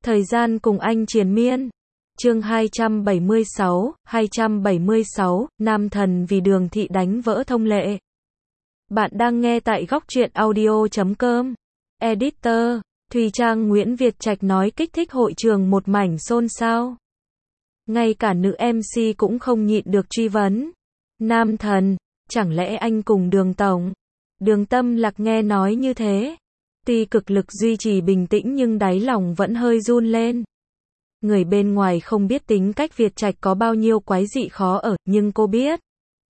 Thời gian cùng anh triền miên. Chương 276, nam thần vì Đường Thị đánh vỡ thông lệ. Bạn đang nghe tại góc truyện audio.com. Editor, Thùy Trang. Nguyễn Việt Trạch nói kích thích hội trường một mảnh xôn xao. Ngay cả nữ MC cũng không nhịn được truy vấn. Nam thần, chẳng lẽ anh cùng Đường Tổng? Đường Tâm Lạc nghe nói như thế, tuy cực lực duy trì bình tĩnh nhưng đáy lòng vẫn hơi run lên. Người bên ngoài không biết tính cách Việt Trạch có bao nhiêu quái dị khó ở, nhưng cô biết.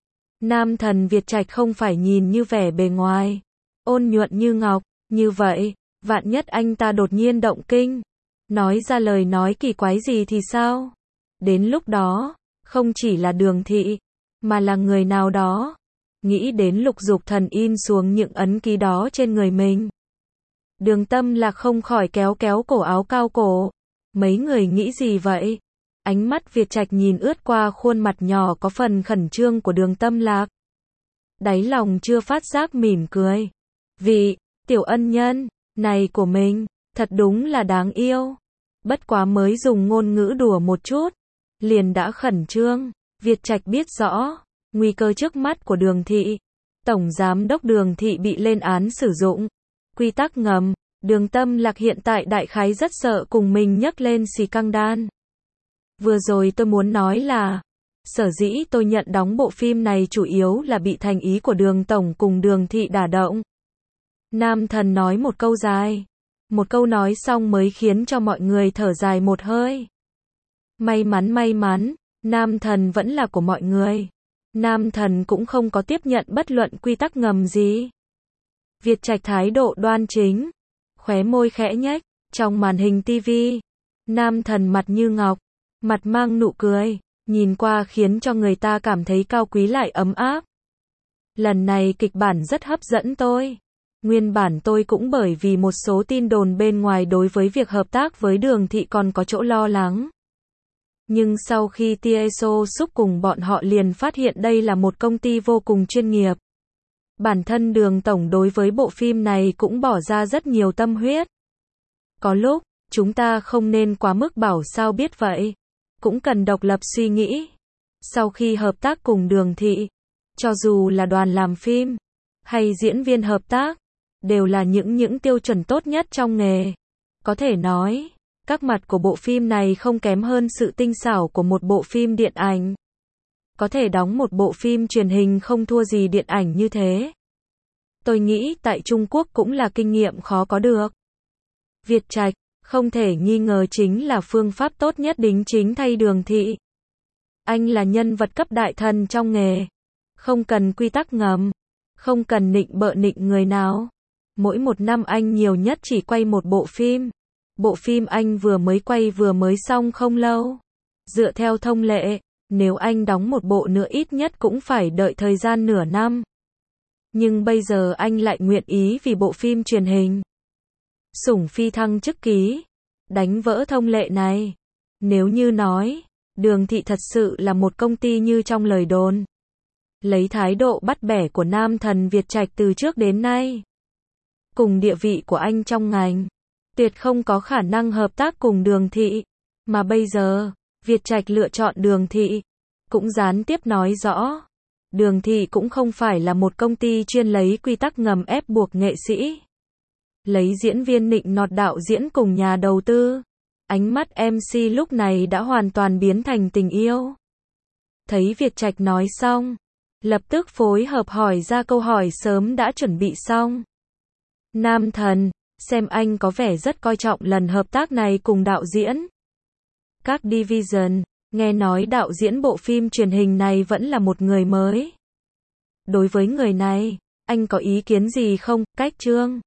Nam thần Việt Trạch không phải nhìn như vẻ bề ngoài, ôn nhuận như ngọc, như vậy, vạn nhất anh ta đột nhiên động kinh, nói ra lời nói kỳ quái gì thì sao? Đến lúc đó, không chỉ là Đường Thị, mà là người nào đó. Nghĩ đến Lục Dục Thần in xuống những ấn ký đó trên người mình. Đường Tâm Lạc không khỏi kéo kéo cổ áo cao cổ. Mấy người nghĩ gì vậy? Ánh mắt Việt Trạch nhìn ướt qua khuôn mặt nhỏ có phần khẩn trương của Đường Tâm Lạc. Đáy lòng chưa phát giác mỉm cười. Vị tiểu ân nhân này của mình, thật đúng là đáng yêu. Bất quá mới dùng ngôn ngữ đùa một chút, liền đã khẩn trương. Việt Trạch biết rõ nguy cơ trước mắt của Đường Thị. Tổng giám đốc Đường Thị bị lên án sử dụng quy tắc ngầm. Đường Tâm Lạc hiện tại đại khái rất sợ cùng mình nhắc lên xì căng đan. Vừa rồi tôi muốn nói là, sở dĩ tôi nhận đóng bộ phim này chủ yếu là bị thành ý của Đường Tổng cùng Đường Thị đả động. Nam thần nói một câu dài. Một câu nói xong mới khiến cho mọi người thở dài một hơi. May mắn, nam thần vẫn là của mọi người. Nam thần cũng không có tiếp nhận bất luận quy tắc ngầm gì. Việt Trạch thái độ đoan chính, khóe môi khẽ nhếch. Trong màn hình TV, nam thần mặt như ngọc, mặt mang nụ cười, nhìn qua khiến cho người ta cảm thấy cao quý lại ấm áp. Lần này kịch bản rất hấp dẫn tôi. Nguyên bản tôi cũng bởi vì một số tin đồn bên ngoài đối với việc hợp tác với Đường Thị còn có chỗ lo lắng. Nhưng sau khi Tieso xúc cùng bọn họ liền phát hiện đây là một công ty vô cùng chuyên nghiệp. Bản thân Đường Tổng đối với bộ phim này cũng bỏ ra rất nhiều tâm huyết. Có lúc, chúng ta không nên quá mức bảo sao biết vậy. Cũng cần độc lập suy nghĩ. Sau khi hợp tác cùng Đường Thị, cho dù là đoàn làm phim, hay diễn viên hợp tác, đều là những tiêu chuẩn tốt nhất trong nghề. Có thể nói, các mặt của bộ phim này không kém hơn sự tinh xảo của một bộ phim điện ảnh. Có thể đóng một bộ phim truyền hình không thua gì điện ảnh như thế. Tôi nghĩ tại Trung Quốc cũng là kinh nghiệm khó có được. Việt Trạch, không thể nghi ngờ chính là phương pháp tốt nhất đính chính thay Đường Thị. Anh là nhân vật cấp đại thần trong nghề. Không cần quy tắc ngầm. Không cần nịnh bợ nịnh người nào. Mỗi một năm anh nhiều nhất chỉ quay một bộ phim. Bộ phim anh vừa mới xong không lâu. Dựa theo thông lệ, nếu anh đóng một bộ nữa ít nhất cũng phải đợi thời gian nửa năm. Nhưng bây giờ anh lại nguyện ý vì bộ phim truyền hình. Sủng phi thăng chức ký. Đánh vỡ thông lệ này. Nếu như nói, Đường Thị thật sự là một công ty như trong lời đồn. Lấy thái độ bắt bẻ của nam thần Việt Trạch từ trước đến nay, cùng địa vị của anh trong ngành, tuyệt không có khả năng hợp tác cùng Đường Thị. Mà bây giờ, Việt Trạch lựa chọn Đường Thị, cũng gián tiếp nói rõ, Đường Thị cũng không phải là một công ty chuyên lấy quy tắc ngầm ép buộc nghệ sĩ. Lấy diễn viên nịnh nọt đạo diễn cùng nhà đầu tư. Ánh mắt MC lúc này đã hoàn toàn biến thành tình yêu. Thấy Việt Trạch nói xong, lập tức phối hợp hỏi ra câu hỏi sớm đã chuẩn bị xong. Nam thần, xem anh có vẻ rất coi trọng lần hợp tác này cùng đạo diễn. Các division, nghe nói đạo diễn bộ phim truyền hình này vẫn là một người mới. Đối với người này, anh có ý kiến gì không? Cách Trương